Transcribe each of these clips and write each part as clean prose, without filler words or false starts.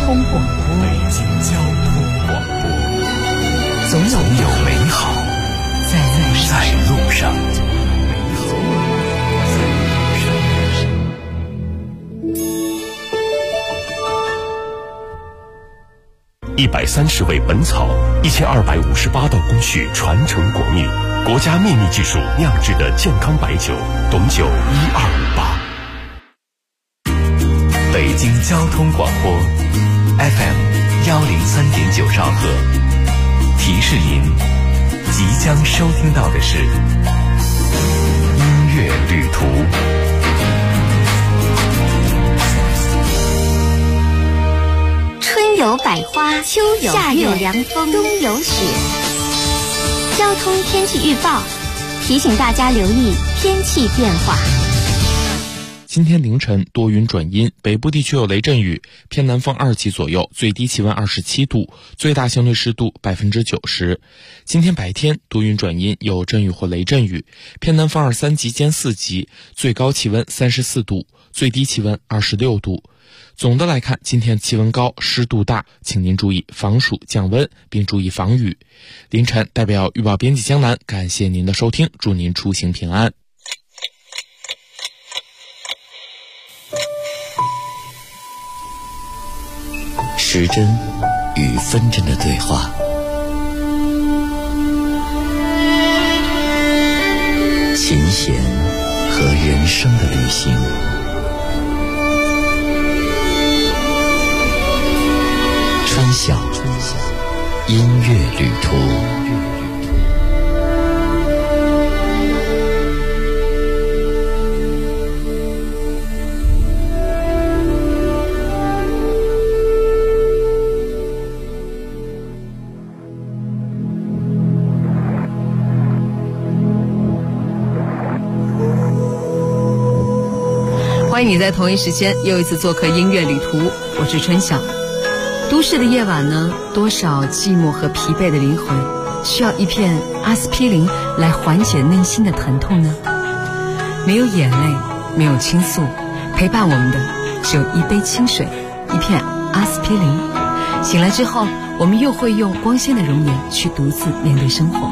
通广播， 北京交通广播， 总有美好在路上。130味本草，1258道工序传承国秘，国家秘密技术酿制的健康白酒，董酒1258。北京交通广播 FM103.9兆赫，提示您即将收听到的是音乐旅途。 春有百花，秋有夏有凉风，冬有雪。交通天气预报提醒大家留意天气变化。 今天凌晨多云转阴，北部地区有雷阵雨，偏南风2级左右，最低气温27度，最大相对湿度90%。今天白天多云转阴，有阵雨或雷阵雨，偏南风2、3级兼4级，最高气温34度，最低气温26度。总的来看，今天气温高，湿度大，请您注意防暑降温，并注意防雨。凌晨代表预报编辑江南，感谢您的收听，祝您出行平安。 时针与分针的对话，琴弦和人生的旅行，春晓音乐旅途。 欢迎你在同一时间又一次做客音乐旅途，我是春晓。都市的夜晚呢，多少寂寞和疲惫的灵魂需要一片阿司匹林来缓解内心的疼痛呢？没有眼泪，没有倾诉，陪伴我们的只有一杯清水，一片阿司匹林。醒来之后，我们又会用光鲜的容颜去独自面对生活。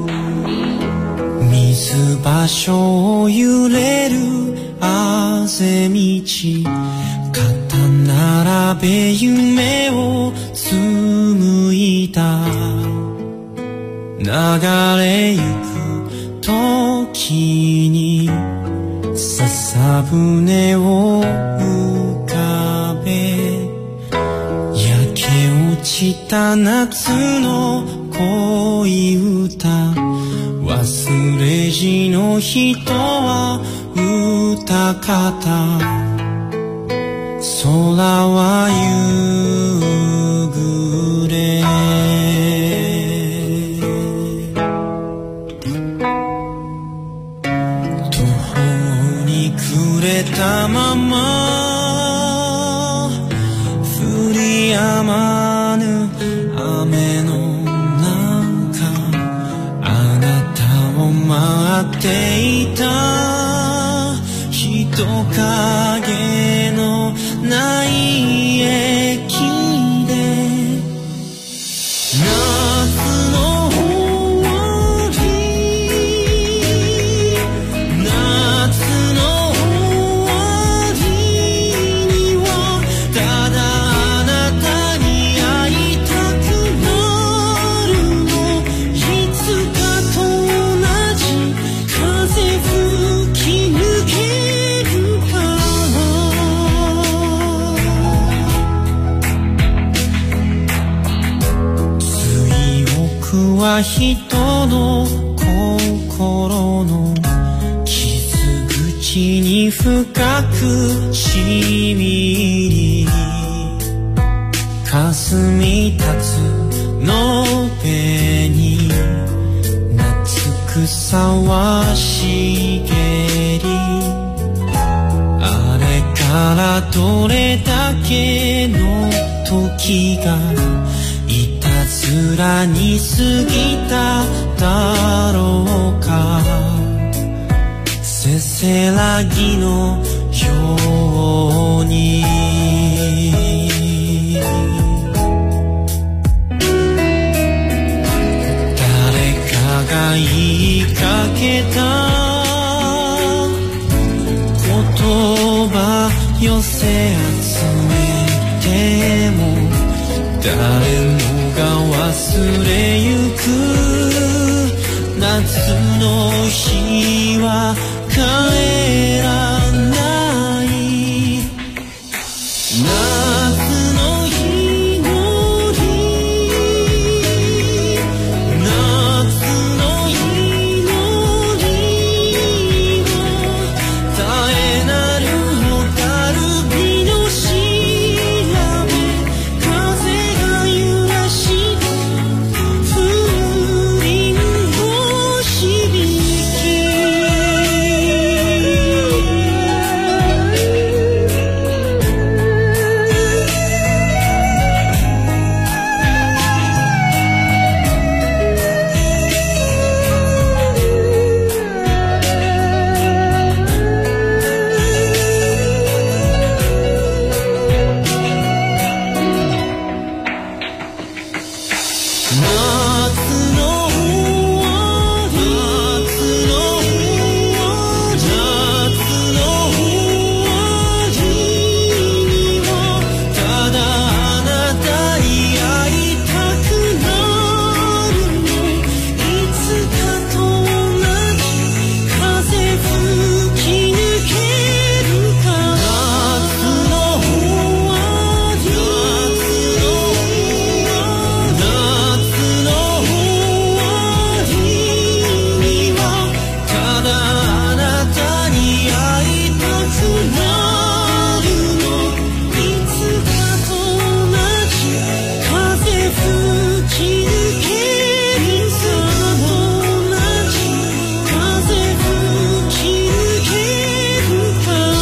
水場を揺れるあぜ道、肩並べ夢を紡いだ、流れゆく時に笹舟を浮かべ、焼け落ちた夏の恋歌、忘れじの人は歌方、空は夕暮れ、途方に暮れたまま降り止まぬ雨の待っていた人影のない駅で、夏の終わり、夏の終わりにはただあなたに会いたくなるの、いつかと同じ風吹き抜けるから、水奥は人の心の傷口に深くしみり、霞立つのべに夏草は茂り、あれからどれだけの時がいたずらに過ぎただろうか、せせらぎのように誰もが忘れゆく夏の日は帰らない夏の日の日夏の日の日は絶えなる蛍火の調べ風が揺らした風鈴の響夏の終わり夏の終わり夏の終わりにはただあなたに会いたくなるのいつかと同じ風吹き抜けるから夏の終わり夏の終わり夏の終わりにはただあなたに会いたくなるのいつかと同じ風吹き抜けるさ同じ風吹き抜ける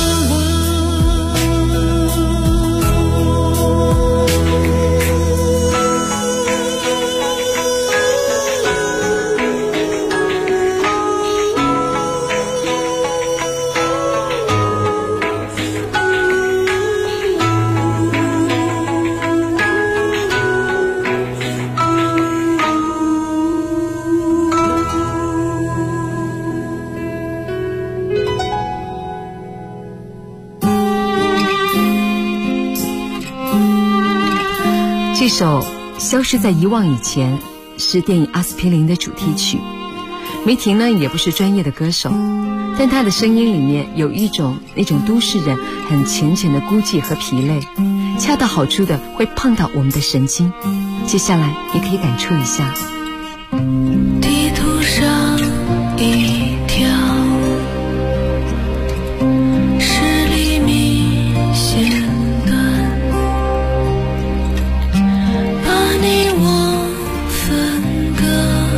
这首《消失在遗忘以前》是电影《阿司匹林》的主题曲。梅婷呢也不是专业的歌手，但她的声音里面有那种都市人很浅浅的孤寂和疲累，恰到好处的会碰到我们的神经。接下来你可以感触一下。 地图上一条视力明显段，把你我分割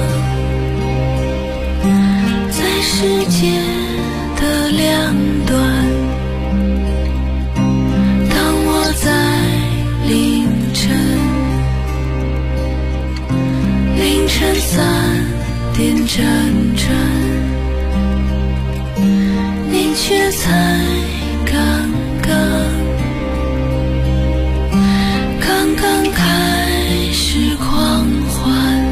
在世界的两端。当我在凌晨3点辗转，你却才刚刚开始狂欢。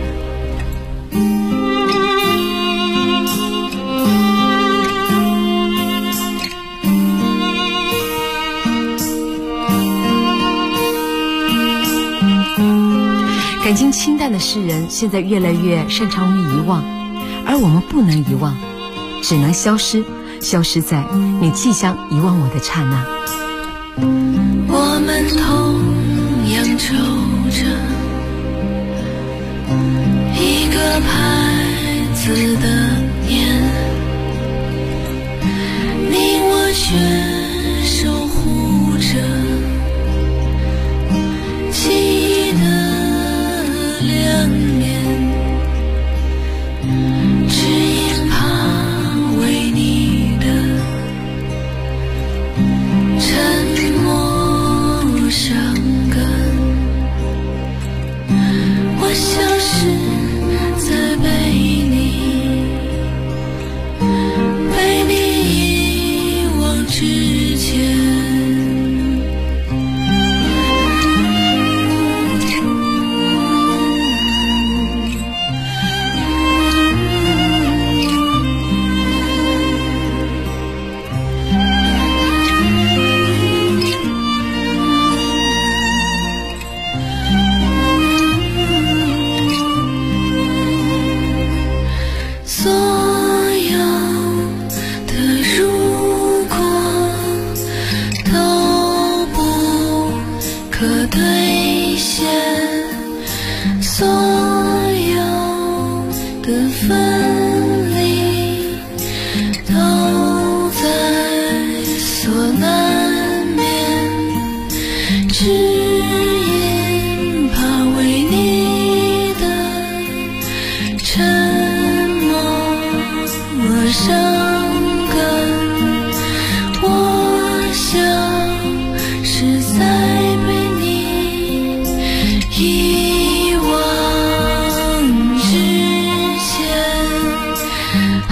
感情清淡的诗人现在越来越擅长于遗忘，而我们不能遗忘，只能消失，消失在你即将遗忘我的刹那。 我们同样抽着一个牌子的烟，你我却守护着记忆的两面，只因怕为你的沉默伤感，我消失在被你遗忘之可兑现所有的分离，都在所难免，只因怕为你的沉默而伤感。我想是在被你遗忘之前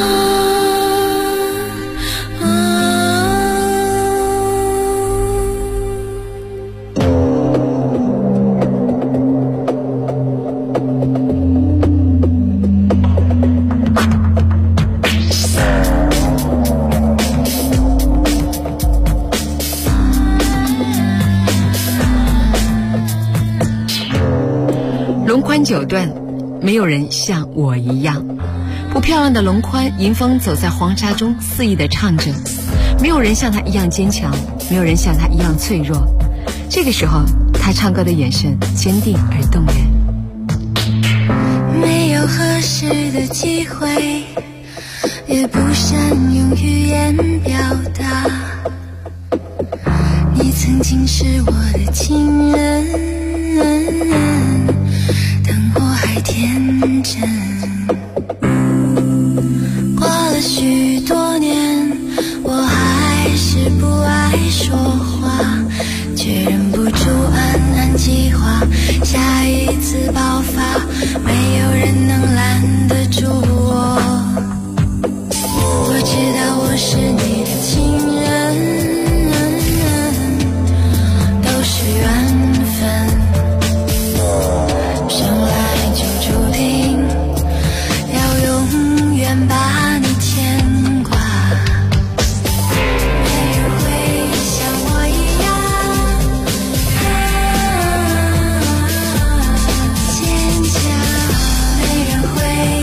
龙宽九段，没有人像我一样。不漂亮的龙宽，迎风走在黄沙中，肆意地唱着。没有人像他一样坚强，没有人像他一样脆弱。这个时候，他唱歌的眼神坚定而动人。 没有合适的机会，也不善用语言表达。你曾经是我的情人，当我还天真。过了许多年，我还是不爱说话，却忍不住暗暗计划下一次爆发，没有人能拦得住我。我知道我是你的情人，都是缘分，生来就注定要永远把你牵挂。没人会像我一样坚强，没人会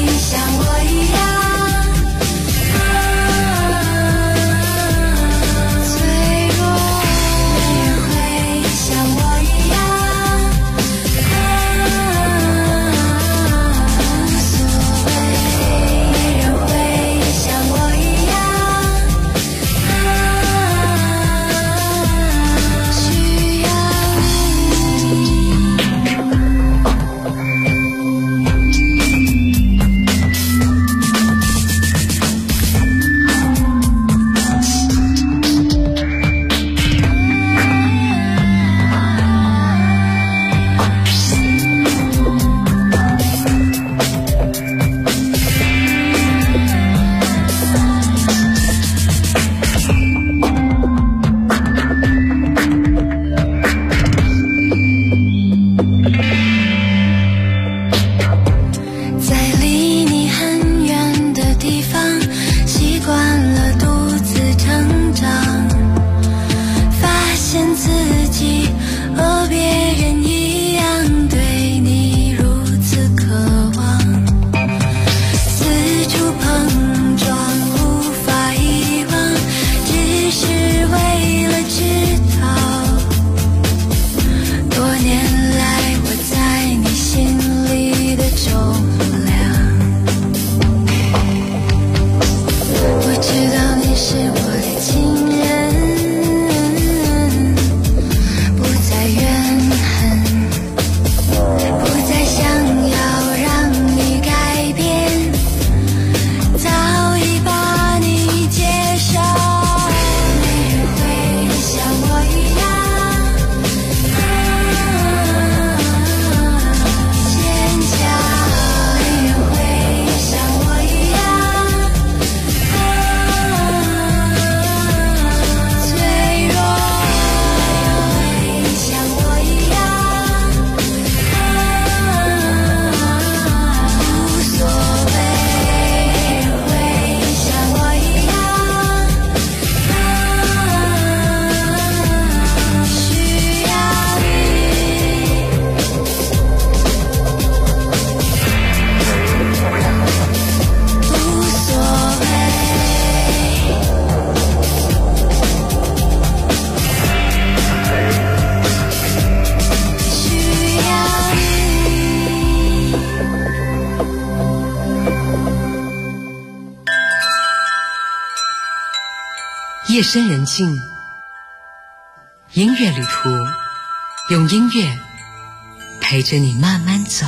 夜深人静，音乐旅途，用音乐陪着你慢慢走。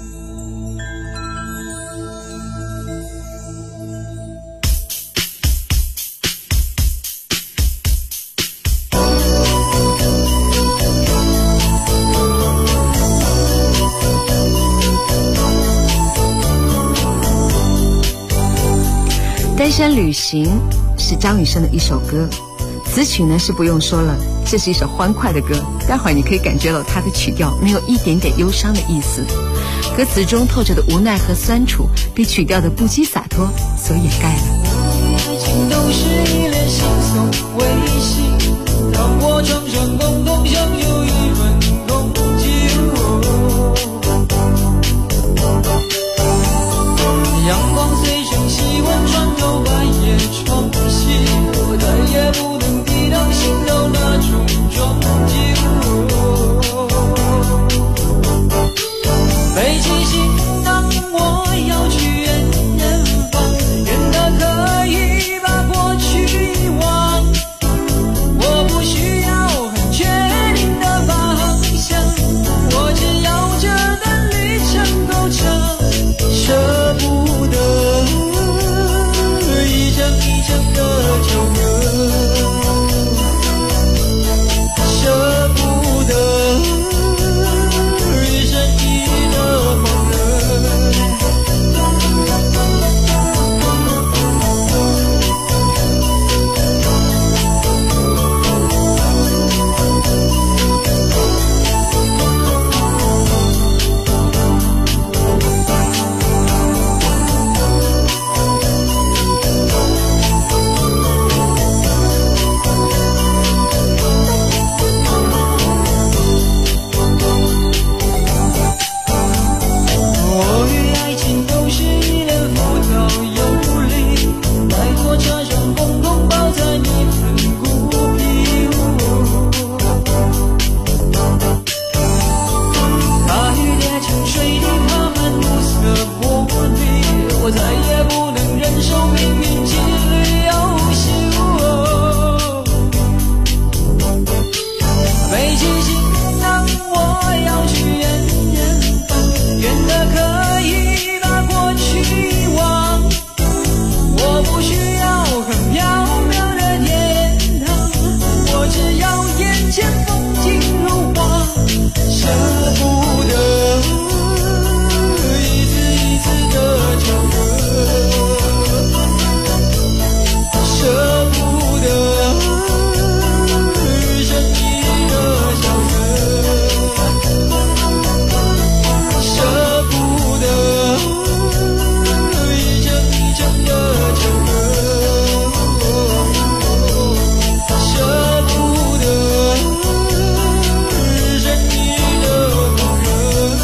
单身旅行是张雨生的一首歌，词曲呢是不用说了，这是一首欢快的歌，待会儿你可以感觉到它的曲调没有一点点忧伤的意思，歌词中透着的无奈和酸楚被曲调的不羁洒脱所掩盖了。 爱情都是一脸惺忪微笑，让我常常共同享有一份共情，阳光随身气温穿透百叶窗隙，我再也不能抵挡心头那种撞击。背起行囊，我要去远方，远的可以把过去遗忘。我不需要很确定的方向，我只要这段旅程够长，舍不得一张一张的旧歌，舍不得一生一的狂热。我与爱情都是一脸浮躁游离，在火车上共同抱在你份孤僻。大雨跌进水滴，爬满暮色玻璃，我再也不能忍受命运几缕游戏。背起行囊，我要去远方，远的可以把过去遗忘。我不需要很缥缈的天堂，我只要眼前风景如画，舍不得一次一次的交割，舍不得一生一的小人，舍不得一张一张的旧歌，舍不得一生一的狂热。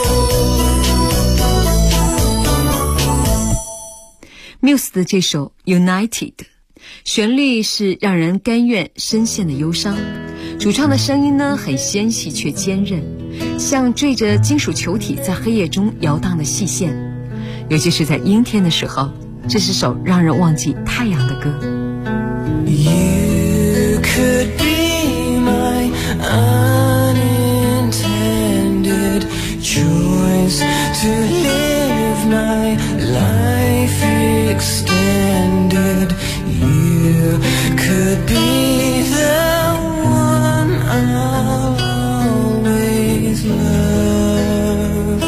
Muse 的这首 United， 旋律是让人甘愿深陷的忧伤，主唱的声音呢很纤细却坚韧，像缀着金属球体在黑夜中摇荡的细线，尤其是在阴天的时候，这是首让人忘记太阳的歌。 You could be my unintended choice to live my life extended. You could be the one I'll always love.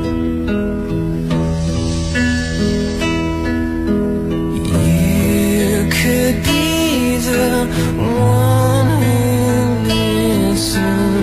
You could be the one who listens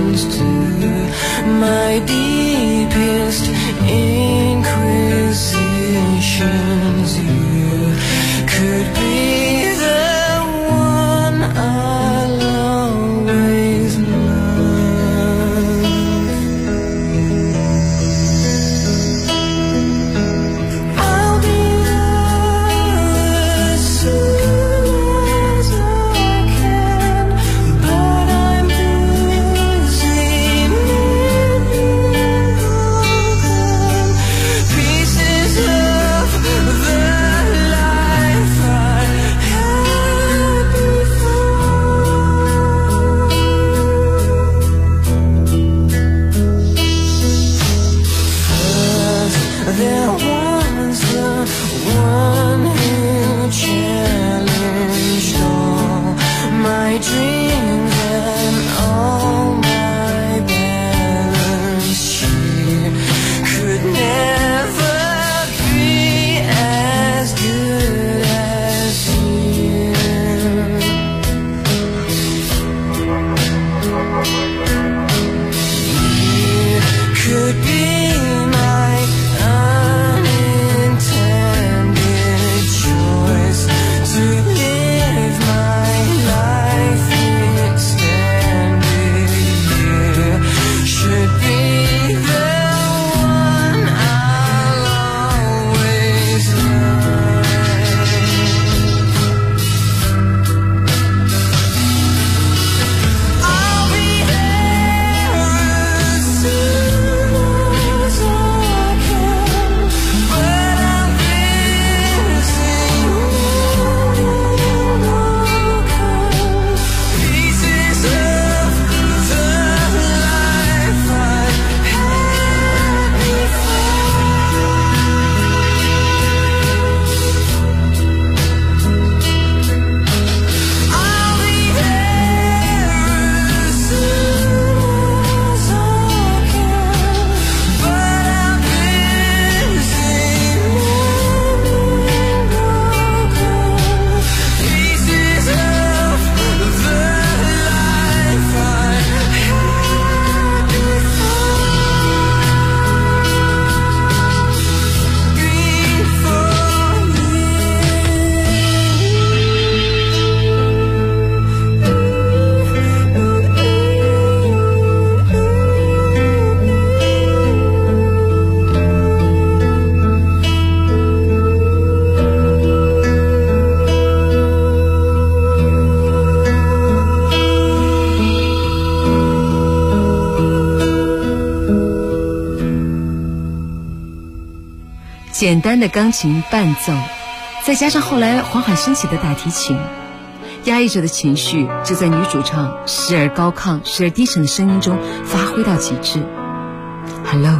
简单的钢琴伴奏，再加上后来缓缓升起的大提琴，压抑着的情绪就在女主唱时而高亢时而低沉的声音中发挥到极致。 Hello，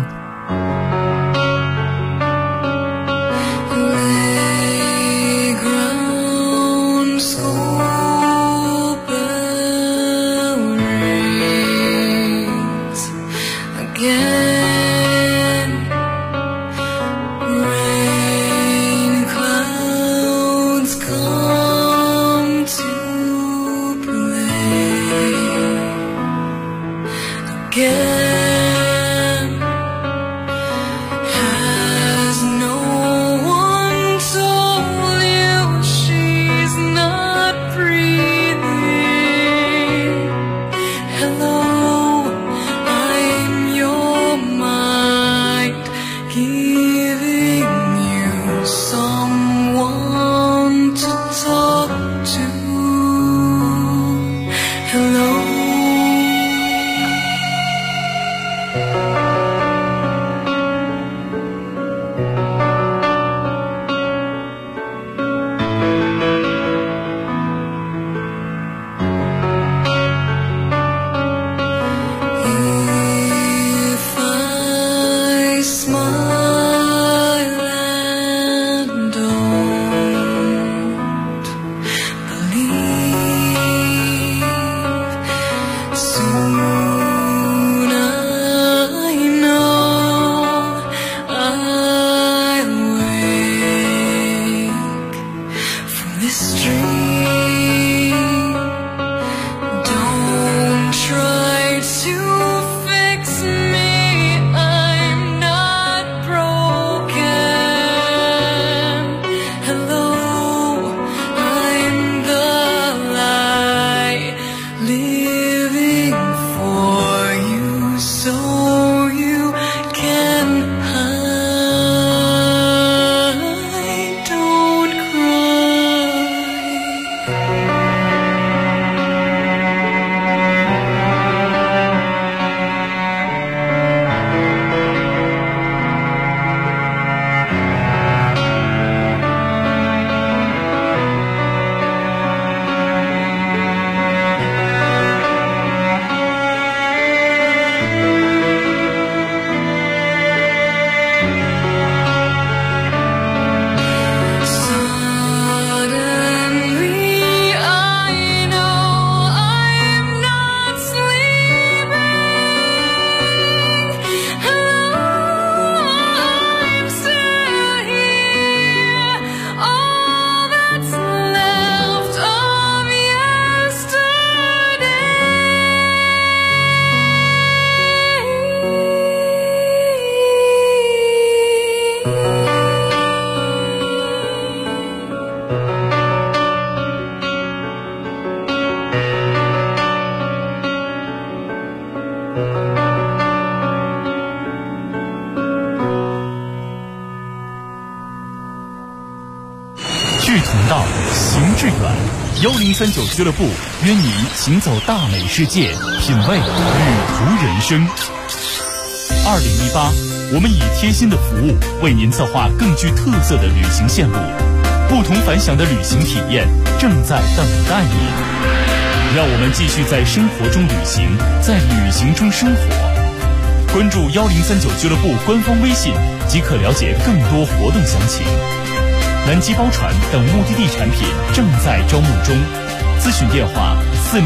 志同道，行志远。1039俱乐部约你行走大美世界，品味旅途人生。2018，我们以贴心的服务为您策划更具特色的旅行线路，不同凡响的旅行体验正在等待你。让我们继续在生活中旅行，在旅行中生活。关注1039俱乐部官方微信即可了解更多活动详情。南极包船等目的地产品正在招募中，咨询电话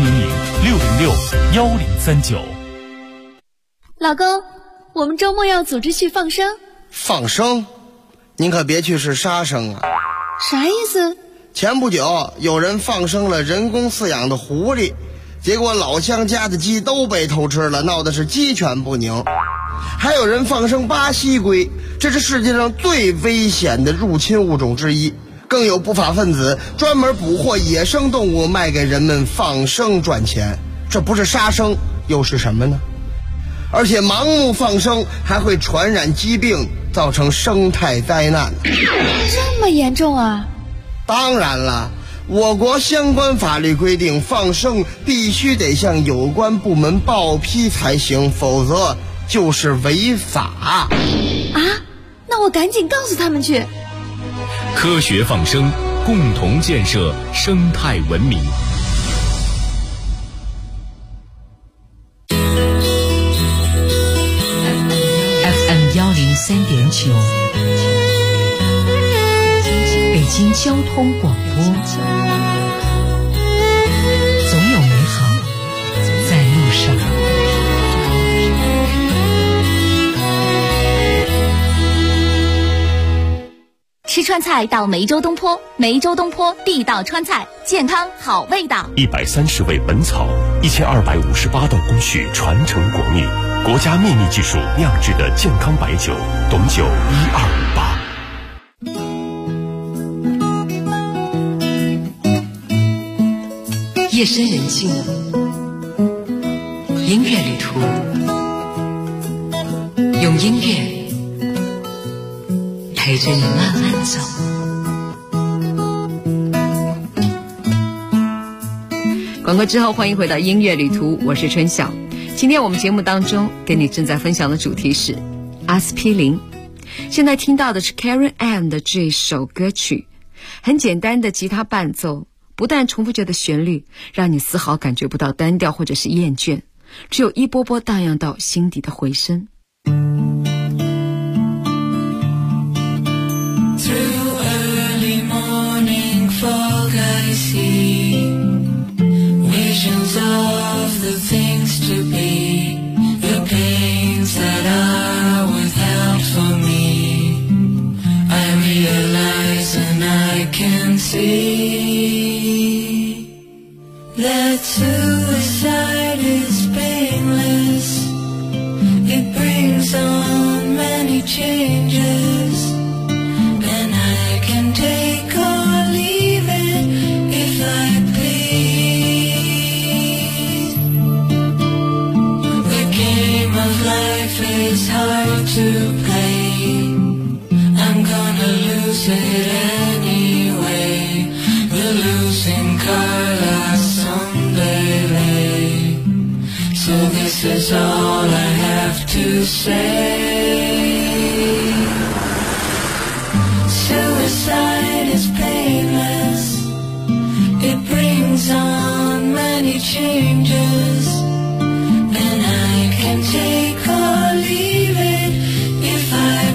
400-606-1039。 老公，我们周末要组织去放生。 放生？您可别去是杀生啊！ 啥意思？ 前不久有人放生了人工饲养的狐狸，结果老乡家的鸡都被偷吃了，闹得是鸡犬不宁。还有人放生巴西龟，这是世界上最危险的入侵物种之一。更有不法分子专门捕获野生动物卖给人们放生赚钱，这不是杀生又是什么呢？而且盲目放生还会传染疾病，造成生态灾难。 这么严重啊？ 当然了，我国相关法律规定，放生必须得向有关部门报批才行，否则就是违法。 啊？那那我赶紧告诉他们去。 科学放生，共同建设生态文明。 FM103.9，北京交通广播，总有美好在路上。 吃川菜到梅州东坡，梅州东坡地道川菜，健康好味道。 130味本草，1258道工序传承国秘，国家秘密技术酿制的健康白酒，董酒1258。 夜深人静，音乐旅途，用音乐陪着你慢慢走。广告之后，欢迎回到音乐旅途，我是春晓。今天我们节目当中跟你正在分享的主题是阿司匹林。现在听到的是 Karen Ann 的这首歌曲，很简单的吉他伴奏，不但重复着的旋律，让你丝毫感觉不到单调或者是厌倦，只有一波波荡漾到心底的回声。 Visions of the things to be, the pains that are withheld from me. I realize and I can see that suicide is painless. It brings on many changes, and I can take or leave it if I it's hard to play. I'm gonna lose it anyway. The losing card I someday lay. So this is all I have to say. Suicide is painless. It brings on many changes, and I can take or leave it if I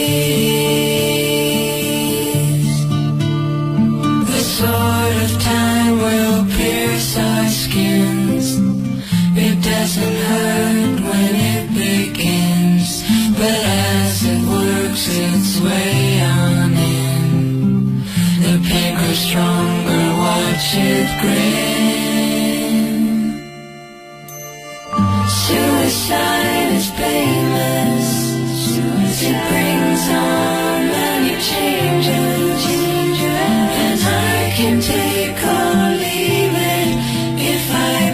please. The sword of time will pierce our skins. It doesn't hurt when it begins, but as it works its way on in, the pain grows stronger, watch it grin. Suicide is painless. It brings on many changes, and I can take or leave it if I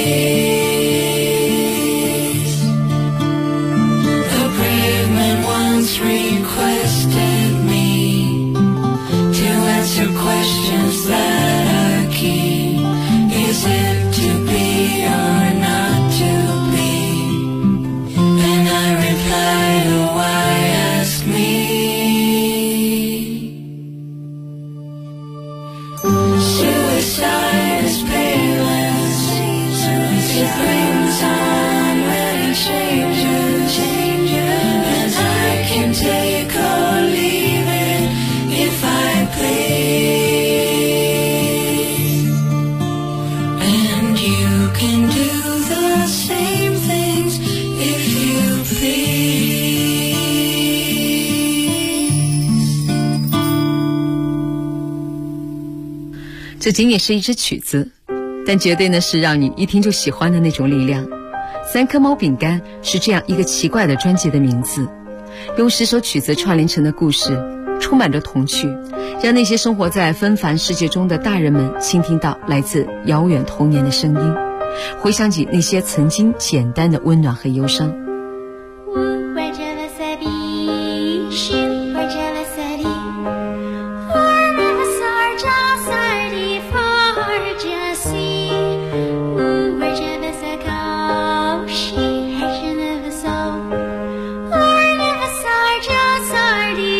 please. The brave man once requested me to answer questions that are key. Is it to be or not to be? And I replied, oh, why ask me? Suicide is painless. It brings on many changes, and I can take or leave it if I please. And you can do the same things if you please. 这仅仅是一支曲子，但绝对呢是让你一听就喜欢的那种力量。三颗猫饼干是这样一个奇怪的专辑的名字，用10首曲子串联成的故事，充满着童趣，让那些生活在纷繁世界中的大人们倾听到来自遥远童年的声音，回想起那些曾经简单的温暖和忧伤。 Sardi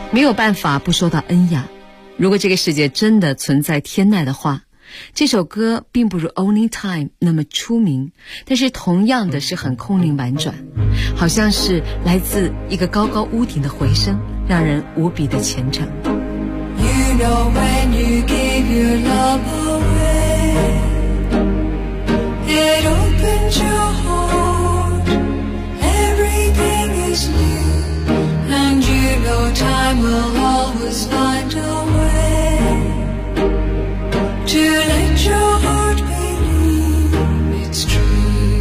没有办法不说到恩雅。如果这个世界真的存在天籁的话，这首歌并不如 Only Time 那么出名，但是同样的是很空灵婉转，好像是来自一个高高屋顶的回声，让人无比的虔诚。 You know when you give your love away, it opens your heart, everything is new, and you know time will always find a way to let your heart believe it's true.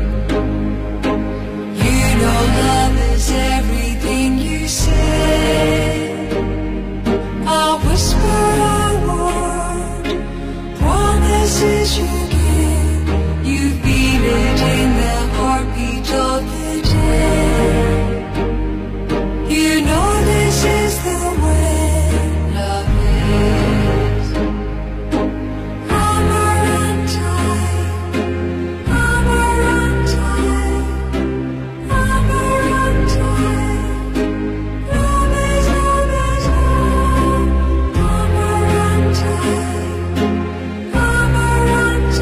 You know love is everything you say, a whisper, a word, promises you give. You feel it in the heartbeat of the day. You know this is the way love is. Amarante, Amarante, Amarante. Love is Amarante, Amarante, Amarante,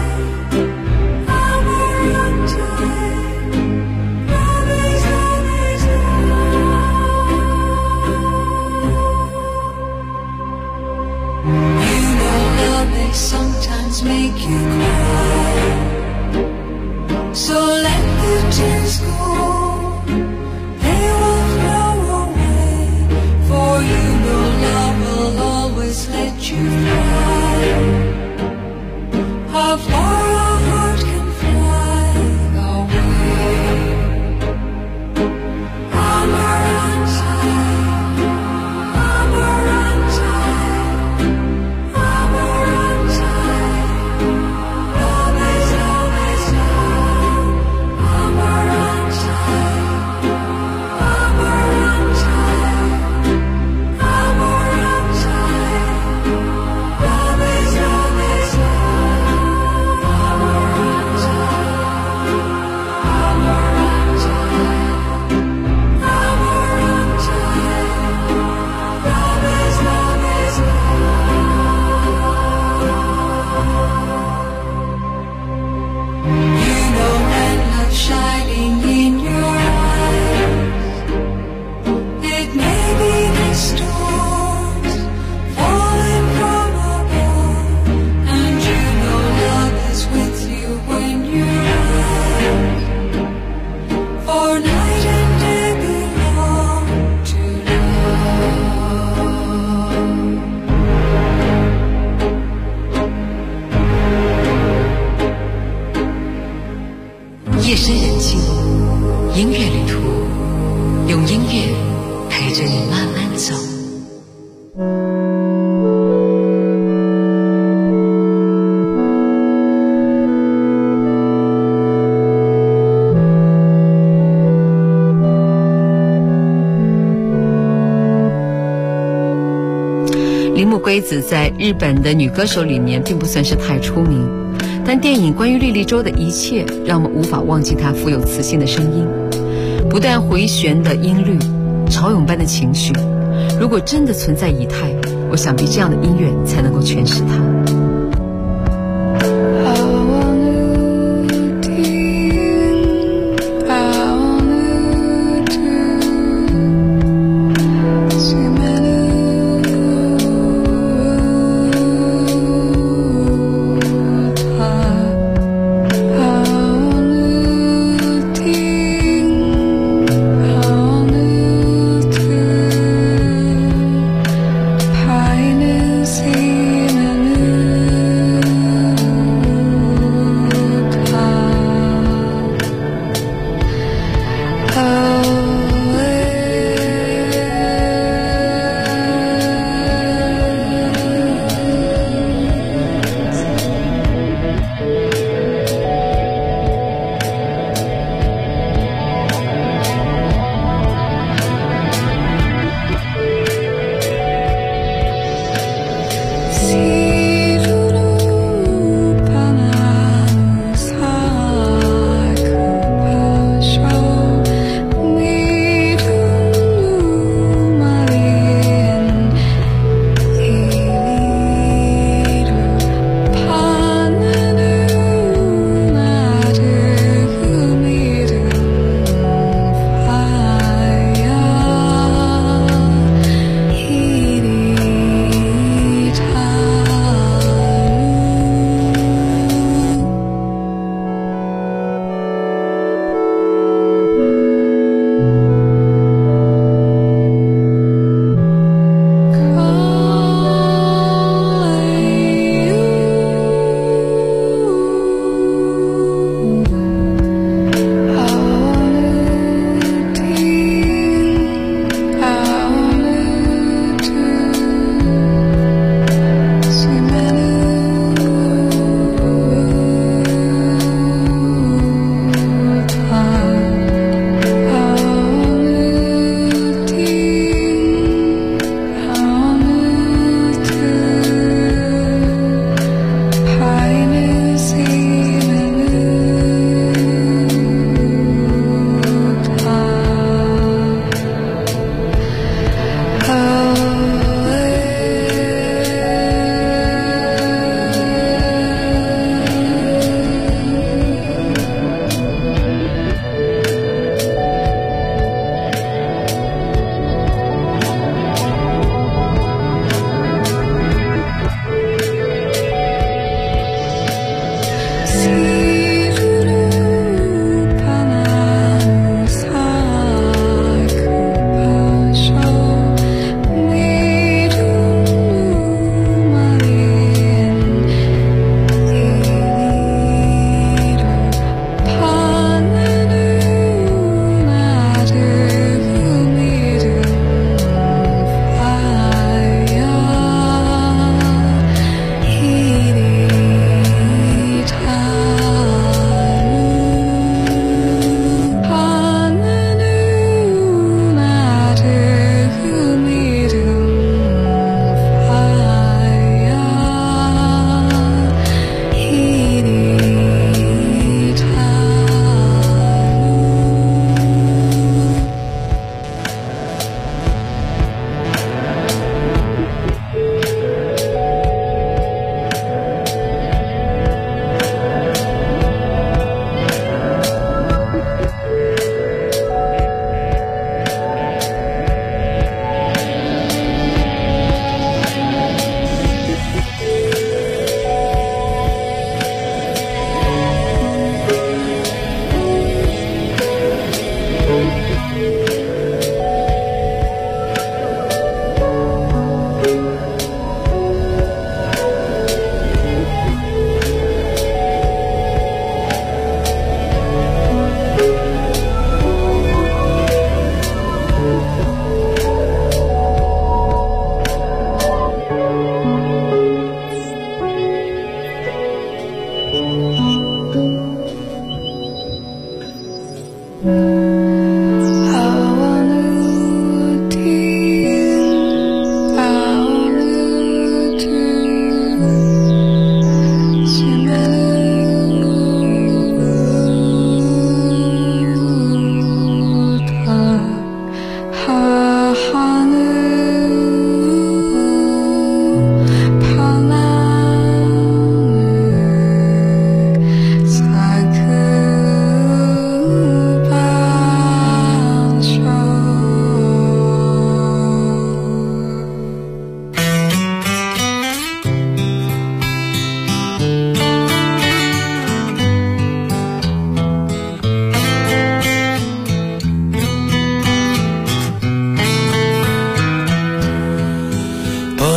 Amarante. Love is You know love may sometimes make you cry, so let the tears go, they will flow away, for you know love will always let you fly, how far a heart can fly away. Amarante, Amarante, Amarante. Love is always love. Amarante, Amarante, Amarante. Love is always love. Amarante, Amarante, Amarante. Love is always love. You know when love's shining in your eyes, it may be the stars falling from above, and you know love is with you when you rise, for night and day belong to love. 夜深人静，音乐旅途，用音乐陪着你慢慢走。铃木圭子在日本的女歌手里面并不算是太出名，但电影关于莉莉周的一切让我们无法忘记她富有磁性的声音，不断回旋的音律，潮涌般的情绪。如果真的存在以太，我想必这样的音乐才能够诠释它。 Pine is in a new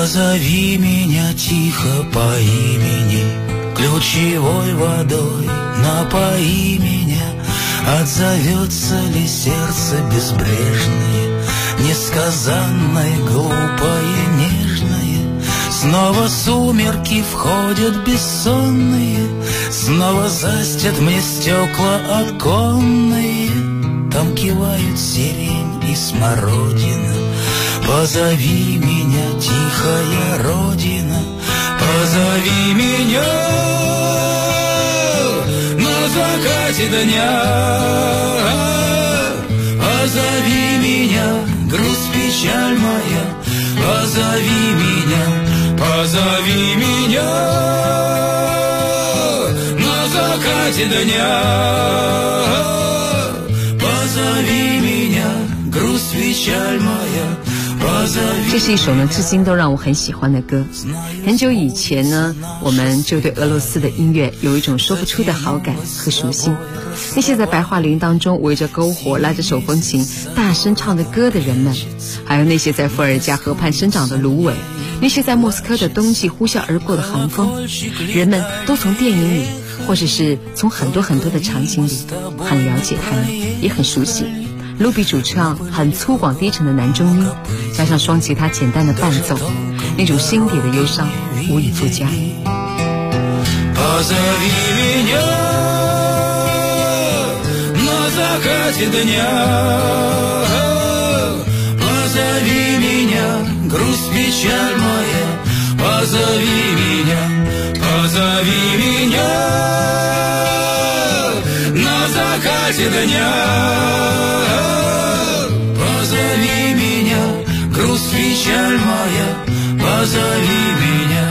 Позови меня тихо по имени, ключевой водой напои меня. Отзовется ли сердце безбрежное, несказанное, глупое, нежное? Снова сумерки входят бессонные, снова застят мне стекла оконные. Там кивают сирень и смородина. Позови меня, тихая родина, позови меня на закате дня. Позови меня, грусть, печаль моя, позови меня на закате дня. Позови меня, грусть, печаль моя. 这是一首呢，至今都让我很喜欢的歌。很久以前呢，我们就对俄罗斯的音乐有一种说不出的好感和熟悉。那些在白桦林当中围着篝火拉着手风琴大声唱的歌的人们，还有那些在伏尔加河畔生长的芦苇，那些在莫斯科的冬季呼啸而过的寒风，人们都从电影里或者是从很多很多的场景里很了解他们，也很熟悉。卢比主唱很粗犷低沉的男中音，加上双吉他简单的伴奏，那种心底的忧伤无以复加。 Позови меня, грусть, печаль моя, позови меня.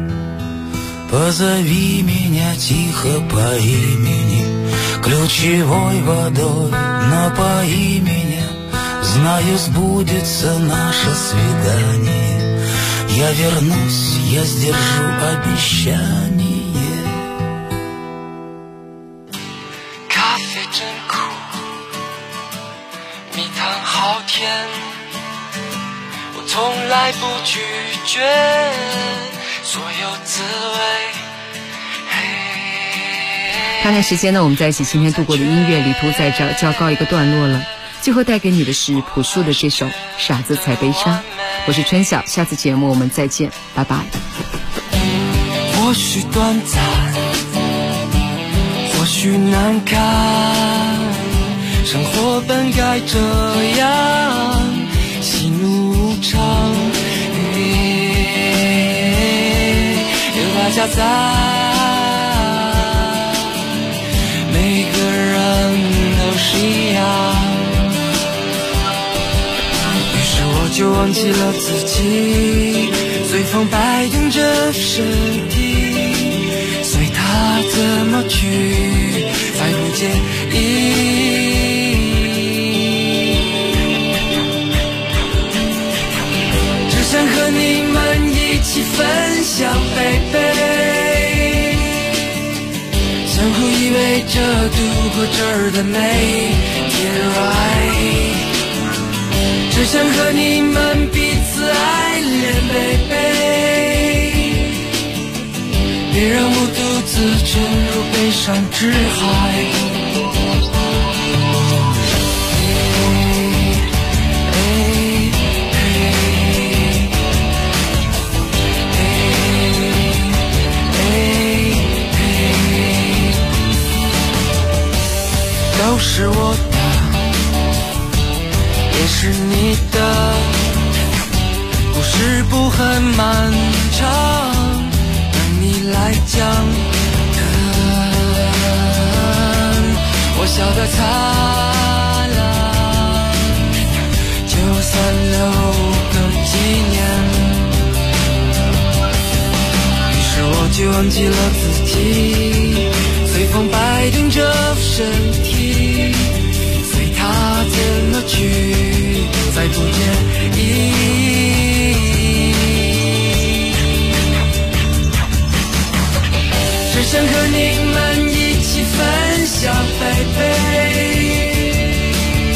Позови меня тихо по имени, ключевой водой напои меня. Знаю, сбудется наше свидание, я вернусь, я сдержу обещание. 我从来不拒绝所有滋味。 看看时间呢，我们在一起今天度过的音乐旅途在这儿就要告一个段落了。最后带给你的是朴树的这首《傻子才悲伤》。我是春晓，下次节目我们再见，拜拜。 或许短暂，或许难堪，生活本该这样，喜怒无常，有大家在，每个人都是一样。于是我就忘记了自己，随风摆动着身体，随它怎么去，再不介意。想和你们一起分享，baby，相互依偎着度过这儿的每天 right， 只想和你们彼此爱恋 ，baby， 别让我独自沉入悲伤之海。都是我的，也是你的，故事不很漫长，对你来讲，我笑得灿烂，就算留个纪念。于是我就忘记了自己，随风摆动着身体，随它怎么去，再不介意。只想和你们一起分享 baby，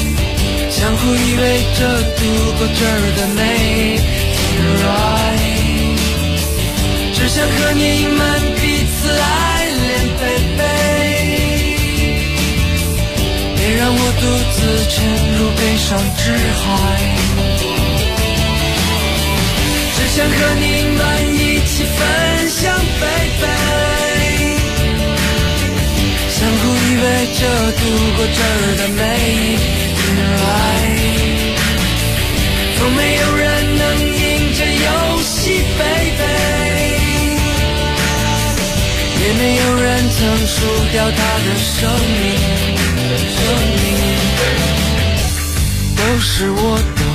相互依偎着度过这儿的每天 right。 只想和你们彼此爱恋，baby。别让我独自沉入悲伤之海，只想和你们一起分享，baby。相互依偎着度过这儿的每一天来，从没有人能赢这游戏，baby。也没有人曾输掉他的生命。都是我的，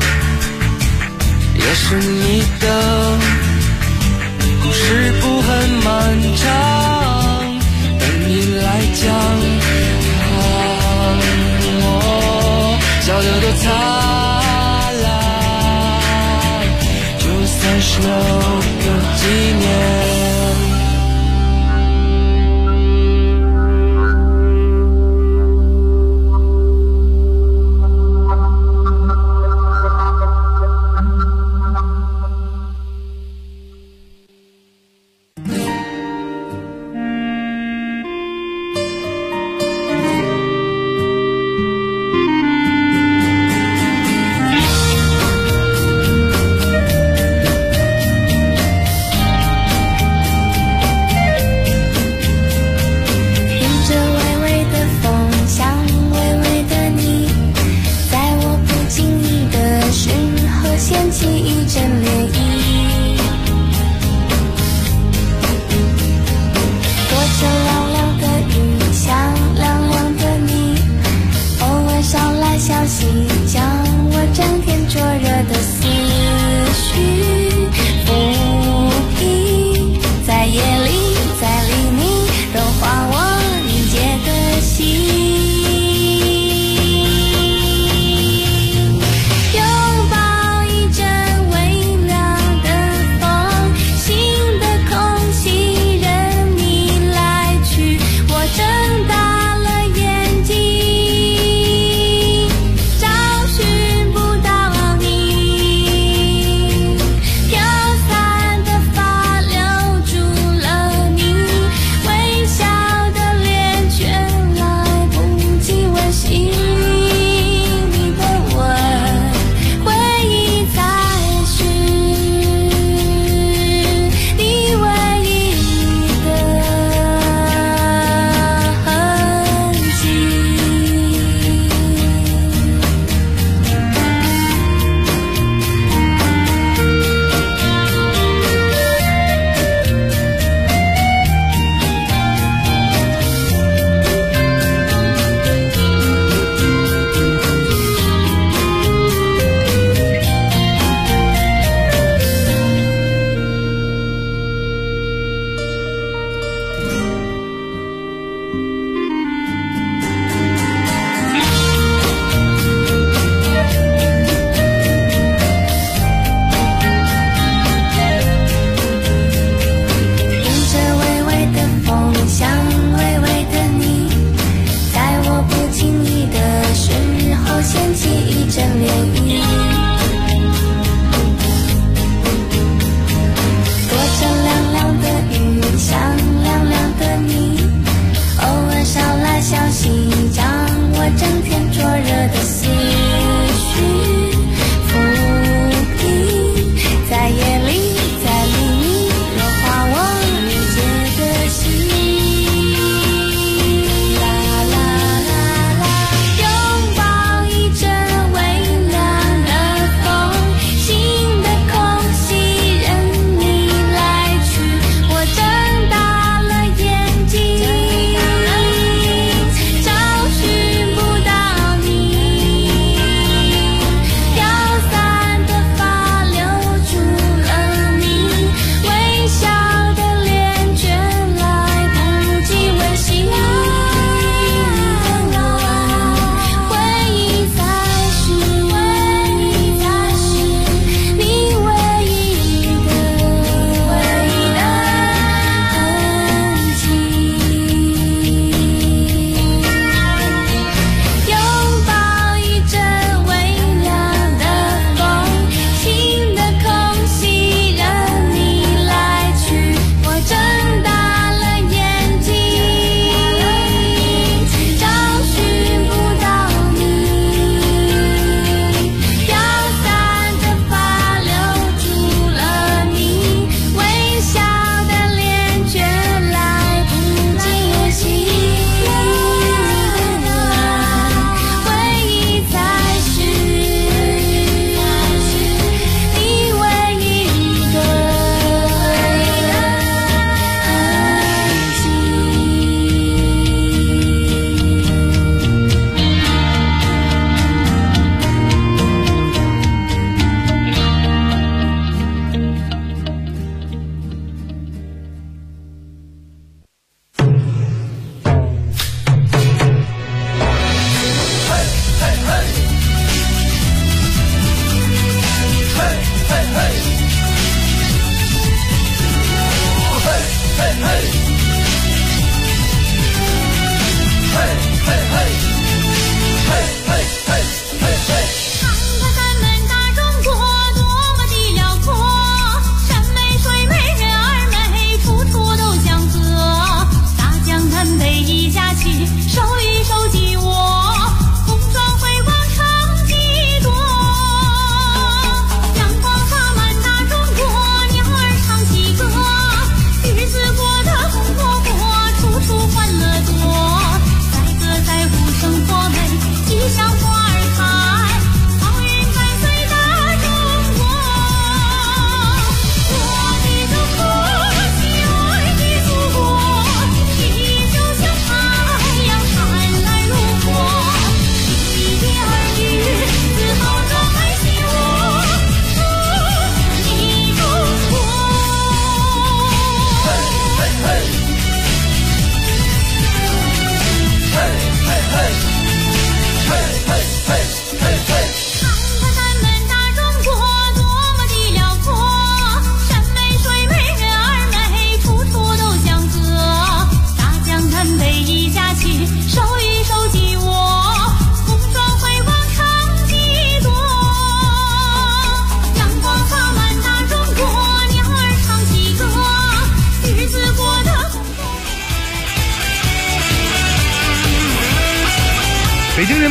也是你的，故事不很漫长，等你来讲。笑得多灿烂，就算是留个纪念。 拥抱一阵微凉，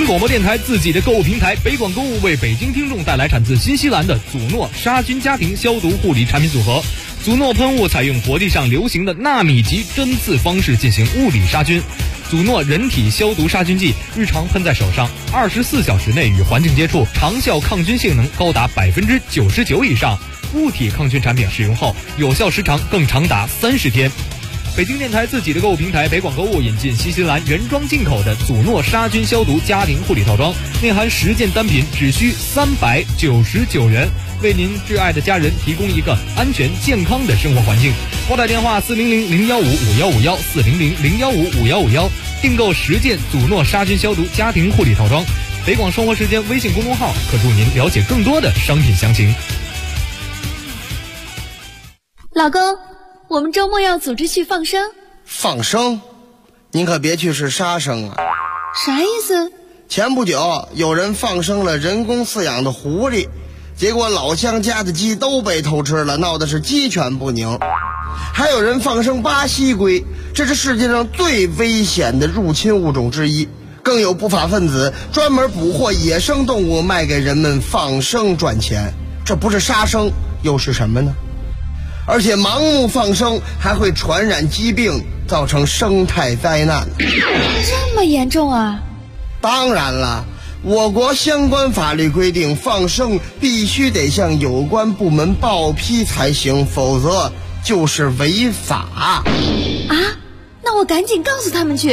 广播电台自己的购物平台北广购物为北京听众带来产自新西兰的祖诺杀菌家庭消毒护理产品组合。祖诺喷雾采用国际上流行的纳米级针刺方式进行物理杀菌。祖诺人体消毒杀菌剂日常喷在手上，24小时内与环境接触，长效抗菌性能高达99%以上。物体抗菌产品使用后有效时长更长达30天。北京电台自己的购物平台北广购物引进新西兰原装进口的祖诺杀菌消毒家庭护理套装，内含10件单品，只需399元，为您挚爱的家人提供一个安全健康的生活环境。拨打电话400-015-5151 400-015-5151，订购10件祖诺杀菌消毒家庭护理套装。北广生活时间微信公众号可助您了解更多的商品详情。 老公，我们周末要组织去放生。 放生？您可别去是杀生啊！ 啥意思？ 前不久有人放生了人工饲养的狐狸，结果老乡家的鸡都被偷吃了，闹得是鸡犬不宁。还有人放生巴西龟，这是世界上最危险的入侵物种之一。更有不法分子专门捕获野生动物卖给人们放生赚钱，这不是杀生又是什么呢？而且盲目放生还会传染疾病，造成生态灾难。 这么严重啊？ 当然了，我国相关法律规定，放生必须得向有关部门报批才行，否则就是违法。 啊？那我赶紧告诉他们去。